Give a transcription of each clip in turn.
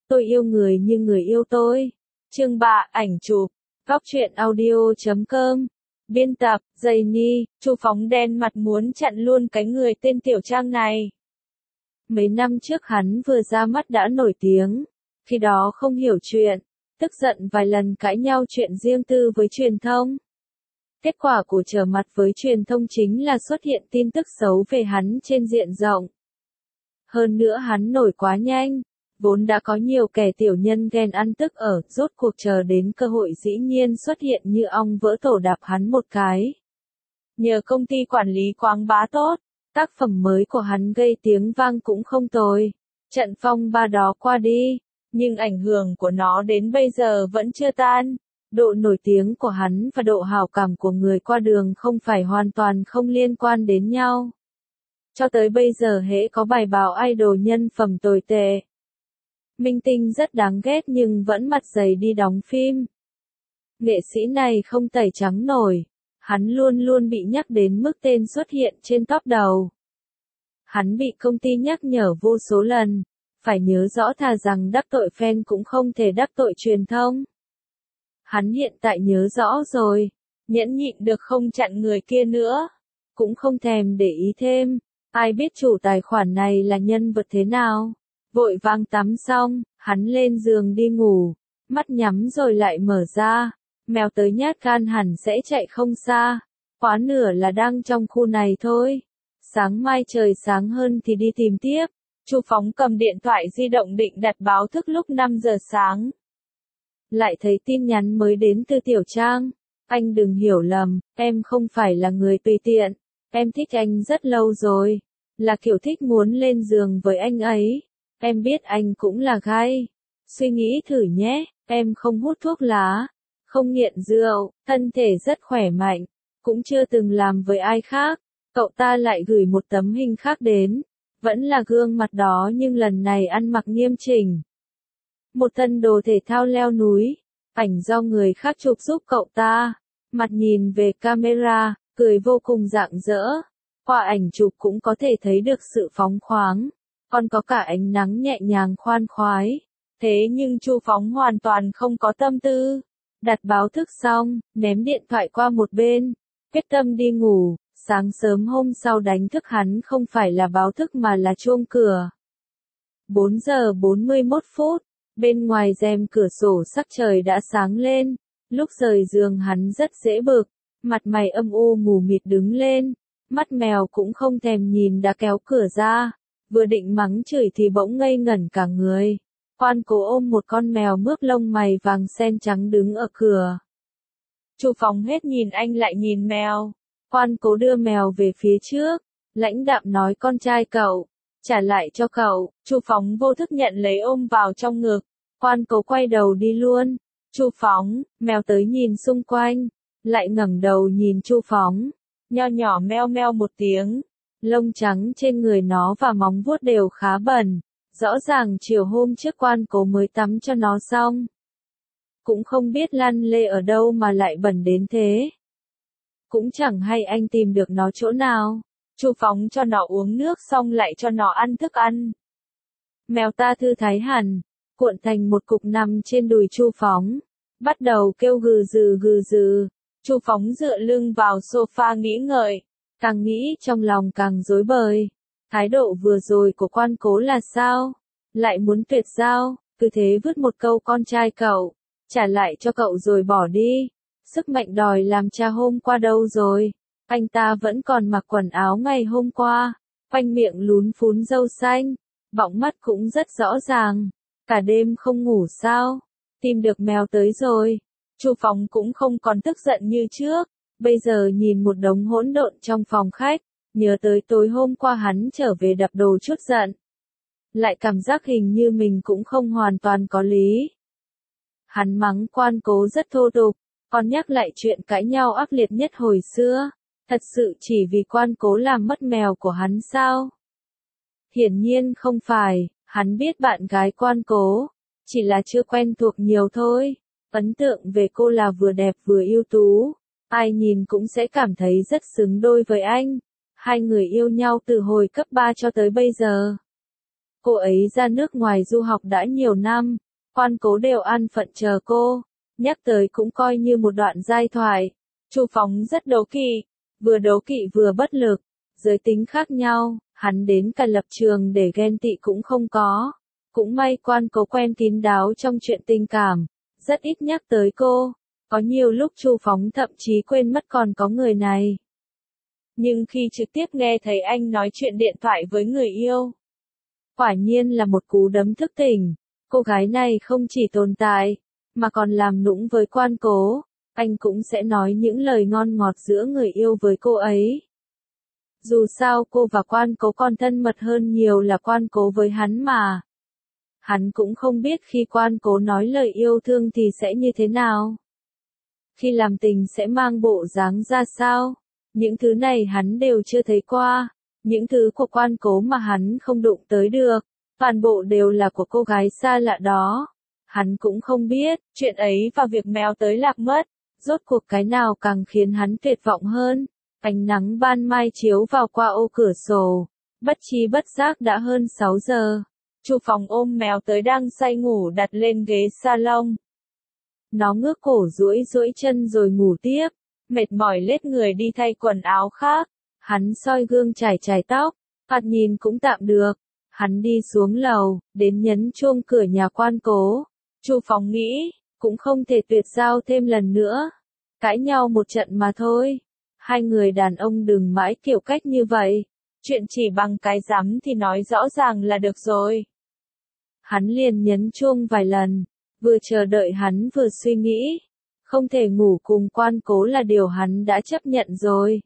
Tôi yêu người như người yêu tôi. Chương 3, ảnh chụp. Góc truyện audio.com. Biên tập, Dày Ni. Chu Phóng đen mặt muốn chặn luôn cái người tên Tiểu Trang này. Mấy năm trước hắn vừa ra mắt đã nổi tiếng. Khi đó không hiểu chuyện, tức giận vài lần cãi nhau chuyện riêng tư với truyền thông. Kết quả của trở mặt với truyền thông chính là xuất hiện tin tức xấu về hắn trên diện rộng. Hơn nữa hắn nổi quá nhanh, vốn đã có nhiều kẻ tiểu nhân ghen ăn tức ở, rốt cuộc chờ đến cơ hội dĩ nhiên xuất hiện như ong vỡ tổ đạp hắn một cái. Nhờ công ty quản lý quảng bá tốt, tác phẩm mới của hắn gây tiếng vang cũng không tồi. Trận phong ba đó qua đi, nhưng ảnh hưởng của nó đến bây giờ vẫn chưa tan. Độ nổi tiếng của hắn và độ hảo cảm của người qua đường không phải hoàn toàn không liên quan đến nhau. Cho tới bây giờ hễ có bài báo idol nhân phẩm tồi tệ. Minh tinh rất đáng ghét nhưng vẫn mặt dày đi đóng phim. Nghệ sĩ này không tẩy trắng nổi, hắn luôn luôn bị nhắc đến mức tên xuất hiện trên top đầu. Hắn bị công ty nhắc nhở vô số lần, phải nhớ rõ thà rằng đắc tội fan cũng không thể đắc tội truyền thông. Hắn hiện tại nhớ rõ rồi, nhẫn nhịn được không chặn người kia nữa, cũng không thèm để ý thêm, ai biết chủ tài khoản này là nhân vật thế nào. Vội vàng tắm xong, hắn lên giường đi ngủ, mắt nhắm rồi lại mở ra, mèo tới nhát gan hẳn sẽ chạy không xa, quá nửa là đang trong khu này thôi. Sáng mai trời sáng hơn thì đi tìm tiếp. Chu Phóng cầm điện thoại di động định đặt báo thức lúc 5 giờ sáng. Lại thấy tin nhắn mới đến từ Tiểu Trang. Anh đừng hiểu lầm, em không phải là người tùy tiện. Em thích anh rất lâu rồi. Là kiểu thích muốn lên giường với anh ấy. Em biết anh cũng là gay. Suy nghĩ thử nhé, em không hút thuốc lá, không nghiện rượu, thân thể rất khỏe mạnh, cũng chưa từng làm với ai khác. Cậu ta lại gửi một tấm hình khác đến. Vẫn là gương mặt đó nhưng lần này ăn mặc nghiêm chỉnh. Một thân đồ thể thao leo núi, ảnh do người khác chụp giúp cậu ta. Mặt nhìn về camera, cười vô cùng rạng rỡ. Qua ảnh chụp cũng có thể thấy được sự phóng khoáng, còn có cả ánh nắng nhẹ nhàng khoan khoái. Thế nhưng Chu Phóng hoàn toàn không có tâm tư. Đặt báo thức xong, ném điện thoại qua một bên, quyết tâm đi ngủ. Sáng sớm hôm sau đánh thức hắn không phải là báo thức mà là chuông cửa. 4 giờ 41 phút, bên ngoài rèm cửa sổ sắc trời đã sáng lên. Lúc rời giường hắn rất dễ bực, mặt mày âm u mù mịt đứng lên, mắt mèo cũng không thèm nhìn đã kéo cửa ra. Vừa định mắng chửi thì bỗng ngây ngẩn cả người. Quan Cố ôm một con mèo mướp lông mày vàng sen trắng đứng ở cửa. Chu Phóng hết nhìn anh lại nhìn mèo. Quan Cố đưa mèo về phía trước, lãnh đạm nói con trai cậu, trả lại cho cậu. Chu Phóng vô thức nhận lấy ôm vào trong ngực. Quan Cố quay đầu đi luôn. Chu Phóng, mèo tới nhìn xung quanh, lại ngẩng đầu nhìn Chu Phóng, nho nhỏ meo meo một tiếng. Lông trắng trên người nó và móng vuốt đều khá bẩn, rõ ràng chiều hôm trước Quan Cố mới tắm cho nó xong. Cũng không biết lăn lê ở đâu mà lại bẩn đến thế. Cũng chẳng hay anh tìm được nó chỗ nào. Chu Phóng cho nó uống nước xong lại cho nó ăn thức ăn. Mèo ta thư thái hẳn, cuộn thành một cục nằm trên đùi Chu Phóng, bắt đầu kêu gừ gừ gừ gừ. Chu Phóng dựa lưng vào sofa nghĩ ngợi, càng nghĩ trong lòng càng rối bời. Thái độ vừa rồi của Quan Cố là sao? Lại muốn tuyệt giao, cứ thế vứt một câu con trai cậu, trả lại cho cậu rồi bỏ đi. Sức mạnh đòi làm cha hôm qua đâu rồi? Anh ta vẫn còn mặc quần áo ngày hôm qua, quanh miệng lún phún râu xanh, bọng mắt cũng rất rõ ràng. Cả đêm không ngủ sao? Tìm được mèo tới rồi. Chu Phóng cũng không còn tức giận như trước, bây giờ nhìn một đống hỗn độn trong phòng khách, nhớ tới tối hôm qua hắn trở về đập đồ chút giận. Lại cảm giác hình như mình cũng không hoàn toàn có lý. Hắn mắng Quan Cố rất thô tục, còn nhắc lại chuyện cãi nhau ác liệt nhất hồi xưa. Thật sự chỉ vì Quan Cố làm mất mèo của hắn sao? Hiển nhiên không phải, hắn biết bạn gái Quan Cố, chỉ là chưa quen thuộc nhiều thôi. Ấn tượng về cô là vừa đẹp vừa ưu tú, ai nhìn cũng sẽ cảm thấy rất xứng đôi với anh. Hai người yêu nhau từ hồi cấp 3 cho tới bây giờ. Cô ấy ra nước ngoài du học đã nhiều năm, Quan Cố đều an phận chờ cô, nhắc tới cũng coi như một đoạn giai thoại. Chu Phóng rất đố kỵ, vừa đố kỵ vừa bất lực, giới tính khác nhau, hắn đến cả lập trường để ghen tị cũng không có. Cũng may Quan Cố quen kín đáo trong chuyện tình cảm, rất ít nhắc tới cô, có nhiều lúc Chu Phóng thậm chí quên mất còn có người này. Nhưng khi trực tiếp nghe thấy anh nói chuyện điện thoại với người yêu, quả nhiên là một cú đấm thức tỉnh, cô gái này không chỉ tồn tại, mà còn làm nũng với Quan Cố, anh cũng sẽ nói những lời ngon ngọt giữa người yêu với cô ấy. Dù sao cô và Quan Cố còn thân mật hơn nhiều là Quan Cố với hắn mà. Hắn cũng không biết khi Quan Cố nói lời yêu thương thì sẽ như thế nào. Khi làm tình sẽ mang bộ dáng ra sao. Những thứ này hắn đều chưa thấy qua. Những thứ của Quan Cố mà hắn không đụng tới được, toàn bộ đều là của cô gái xa lạ đó. Hắn cũng không biết, chuyện ấy và việc mèo tới lạc mất, rốt cuộc cái nào càng khiến hắn tuyệt vọng hơn. Ánh nắng ban mai chiếu vào qua ô cửa sổ, bất chi bất giác đã hơn 6 giờ. Chu Phóng ôm mèo tới đang say ngủ đặt lên ghế salon. Nó ngước cổ duỗi duỗi chân rồi ngủ tiếp, mệt mỏi lết người đi thay quần áo khác. Hắn soi gương chải chải tóc, thoạt nhìn cũng tạm được. Hắn đi xuống lầu, đến nhấn chuông cửa nhà Quan Cố. Chu Phóng nghĩ, cũng không thể tuyệt giao thêm lần nữa. Cãi nhau một trận mà thôi. Hai người đàn ông đừng mãi kiểu cách như vậy. Chuyện chỉ bằng cái rắm thì nói rõ ràng là được rồi. Hắn liền nhấn chuông vài lần, vừa chờ đợi hắn vừa suy nghĩ. Không thể ngủ cùng Quan Cố là điều hắn đã chấp nhận rồi.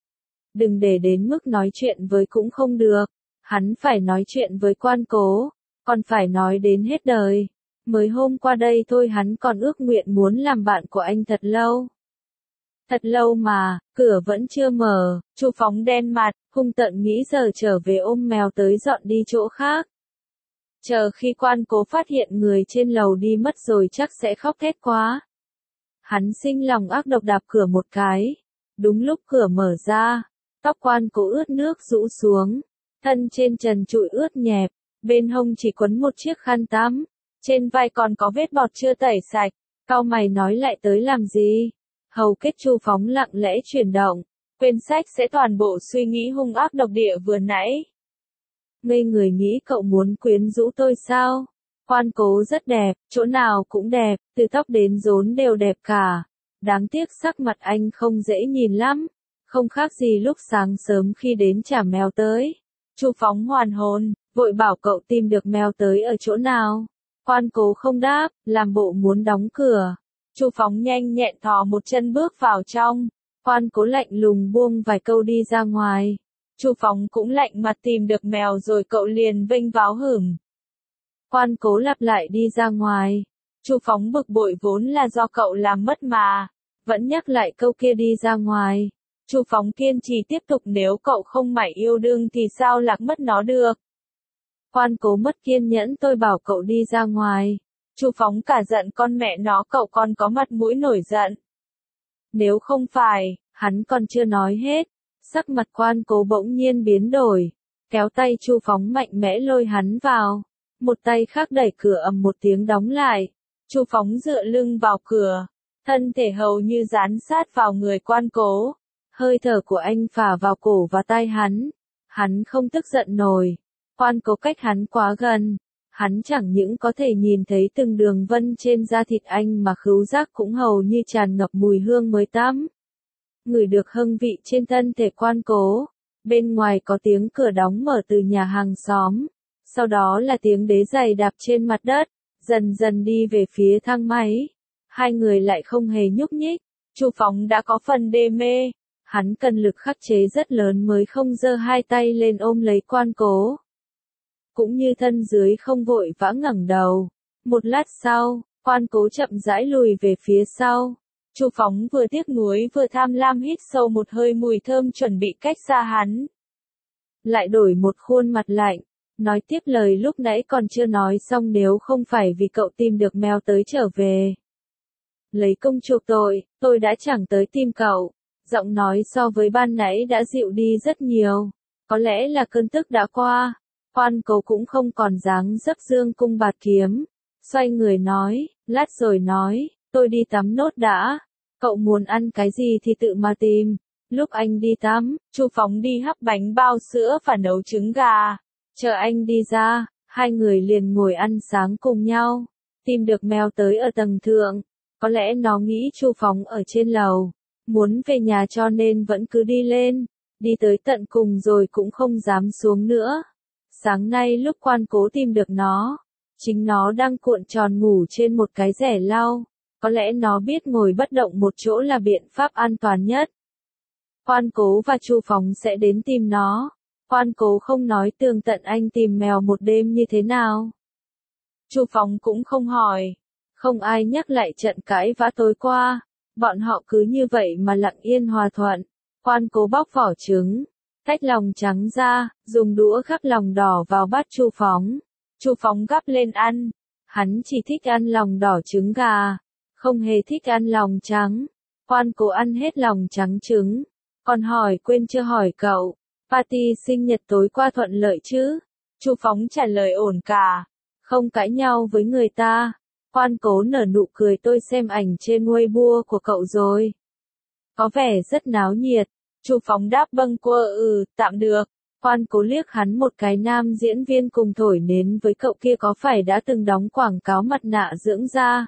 Đừng để đến mức nói chuyện với cũng không được. Hắn phải nói chuyện với Quan Cố, còn phải nói đến hết đời. Mới hôm qua đây thôi hắn còn ước nguyện muốn làm bạn của anh thật lâu. Thật lâu mà, cửa vẫn chưa mở, Chu Phóng đen mặt, hung tợn nghĩ giờ trở về ôm mèo tới dọn đi chỗ khác. Chờ khi Quan Cố phát hiện người trên lầu đi mất rồi chắc sẽ khóc thét quá. Hắn sinh lòng ác độc đạp cửa một cái. Đúng lúc cửa mở ra, tóc Quan Cố ướt nước rũ xuống, thân trên trần trụi ướt nhẹp, bên hông chỉ quấn một chiếc khăn tắm, trên vai còn có vết bọt chưa tẩy sạch. Cau mày nói lại tới làm gì? Hầu kết Chu Phóng lặng lẽ chuyển động, quên sách sẽ toàn bộ suy nghĩ hung ác độc địa vừa nãy. Ngây người nghĩ cậu muốn quyến rũ tôi sao? Quan Cố rất đẹp, chỗ nào cũng đẹp, từ tóc đến rốn đều đẹp cả. Đáng tiếc sắc mặt anh không dễ nhìn lắm, không khác gì lúc sáng sớm khi đến trả mèo tới. Chu Phóng hoàn hồn, vội bảo cậu tìm được mèo tới ở chỗ nào. Quan Cố không đáp, làm bộ muốn đóng cửa. Chu Phóng nhanh nhẹn thò một chân bước vào trong. Quan Cố lạnh lùng buông vài câu đi ra ngoài. Chu Phóng cũng lạnh mặt tìm được mèo rồi cậu liền vênh váo hửng. Quan Cố lặp lại đi ra ngoài. Chu Phóng bực bội vốn là do cậu làm mất mà, vẫn nhắc lại câu kia đi ra ngoài. Chu Phóng kiên trì tiếp tục nếu cậu không mảy yêu đương thì sao lạc mất nó được. Quan Cố mất kiên nhẫn tôi bảo cậu đi ra ngoài. Chu Phóng cả giận con mẹ nó cậu còn có mặt mũi nổi giận. Nếu không phải, hắn còn chưa nói hết. Sắc mặt Quan Cố bỗng nhiên biến đổi. Kéo tay Chu Phóng mạnh mẽ lôi hắn vào. Một tay khác đẩy cửa ầm một tiếng đóng lại. Chu Phóng dựa lưng vào cửa. Thân thể hầu như dán sát vào người Quan Cố. Hơi thở của anh phả vào cổ và tai hắn. Hắn không tức giận nổi. Quan Cố cách hắn quá gần. Hắn chẳng những có thể nhìn thấy từng đường vân trên da thịt anh mà khứu giác cũng hầu như tràn ngập mùi hương mới tắm. Ngửi được hương vị trên thân thể Quan Cố. Bên ngoài có tiếng cửa đóng mở từ nhà hàng xóm. Sau đó là tiếng đế giày đạp trên mặt đất. Dần dần đi về phía thang máy. Hai người lại không hề nhúc nhích. Chu Phóng đã có phần đê mê. Hắn cần lực khắc chế rất lớn mới không giơ hai tay lên ôm lấy Quan Cố. Cũng như thân dưới không vội vã ngẩng đầu. Một lát sau, Quan Cố chậm rãi lùi về phía sau. Chu Phóng vừa tiếc nuối vừa tham lam hít sâu một hơi mùi thơm chuẩn bị cách xa hắn. Lại đổi một khuôn mặt lạnh, nói tiếp lời lúc nãy còn chưa nói xong nếu không phải vì cậu tìm được mèo tới trở về. Lấy công chuộc tội, tôi đã chẳng tới tìm cậu. Giọng nói so với ban nãy đã dịu đi rất nhiều. Có lẽ là cơn tức đã qua. Quan Cố cũng không còn dáng dấp dương cung bạt kiếm, xoay người nói, lát rồi nói, tôi đi tắm nốt đã, cậu muốn ăn cái gì thì tự mà tìm. Lúc anh đi tắm, Chu Phóng đi hấp bánh bao sữa và nấu trứng gà. Chờ anh đi ra, hai người liền ngồi ăn sáng cùng nhau. Tìm được mèo tới ở tầng thượng, có lẽ nó nghĩ Chu Phóng ở trên lầu, muốn về nhà cho nên vẫn cứ đi lên, đi tới tận cùng rồi cũng không dám xuống nữa. Sáng nay lúc Quan Cố tìm được nó, chính nó đang cuộn tròn ngủ trên một cái rẻ lau, có lẽ nó biết ngồi bất động một chỗ là biện pháp an toàn nhất. Quan Cố và Chu Phóng sẽ đến tìm nó. Quan Cố không nói tường tận anh tìm mèo một đêm như thế nào. Chu Phóng cũng không hỏi. Không ai nhắc lại trận cãi vã tối qua. Bọn họ cứ như vậy mà lặng yên hòa thuận. Quan Cố bóc vỏ trứng, tách lòng trắng ra, dùng đũa khắc lòng đỏ vào bát Chu Phóng. Chu Phóng gắp lên ăn. Hắn chỉ thích ăn lòng đỏ trứng gà, không hề thích ăn lòng trắng. Quan Cố ăn hết lòng trắng trứng. Còn hỏi quên chưa hỏi cậu, party sinh nhật tối qua thuận lợi chứ? Chu Phóng trả lời ổn cả, không cãi nhau với người ta. Quan Cố nở nụ cười, tôi xem ảnh trên Weibo của cậu rồi. Có vẻ rất náo nhiệt. Chu Phóng đáp bâng quơ tạm được. Quan Cố liếc hắn một cái, nam diễn viên cùng thổi nến với cậu kia có phải đã từng đóng quảng cáo mặt nạ dưỡng da?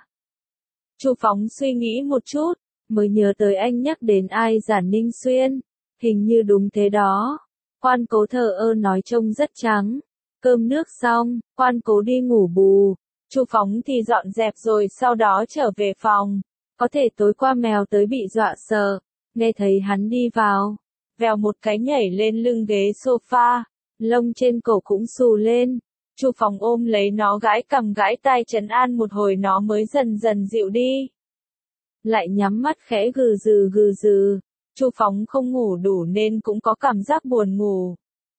Chu Phóng suy nghĩ một chút, mới nhớ tới anh nhắc đến ai Giản Ninh Xuyên. Hình như đúng thế đó. Quan Cố thờ ơ nói trông rất trắng. Cơm nước xong, Quan Cố đi ngủ bù. Chu Phóng thì dọn dẹp rồi sau đó trở về phòng. Có thể tối qua mèo tới bị dọa sợ. Nghe thấy hắn đi vào, vèo một cái nhảy lên lưng ghế sofa. Lông trên cổ cũng xù lên. Chu Phóng ôm lấy nó gãi cằm gãi tai trấn an một hồi nó mới dần dần dịu đi. Lại nhắm mắt khẽ gừ gừ. Chu Phóng không ngủ đủ nên cũng có cảm giác buồn ngủ.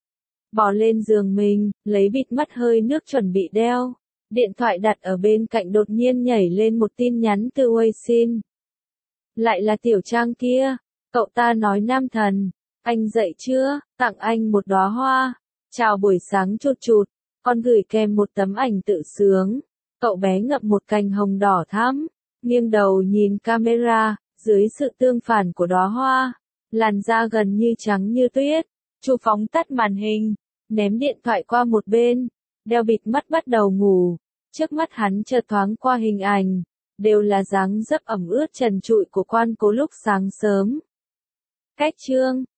Bò lên giường mình, lấy bịt mắt hơi nước chuẩn bị đeo. Điện thoại đặt ở bên cạnh đột nhiên nhảy lên một tin nhắn từ Weixin. Lại là Tiểu Trang kia. Cậu ta nói Nam Thần, anh dậy chưa, tặng anh một đóa hoa. Chào buổi sáng chụt chụt. Con gửi kèm một tấm ảnh tự sướng. Cậu bé ngậm một cành hồng đỏ thắm, nghiêng đầu nhìn camera. Dưới sự tương phản của đóa hoa, làn da gần như trắng như tuyết. Chu Phóng tắt màn hình, ném điện thoại qua một bên, đeo bịt mắt bắt đầu ngủ. Trước mắt hắn chợt thoáng qua hình ảnh, đều là dáng dấp ẩm ướt trần trụi của Quan Cố lúc sáng sớm. Cách chương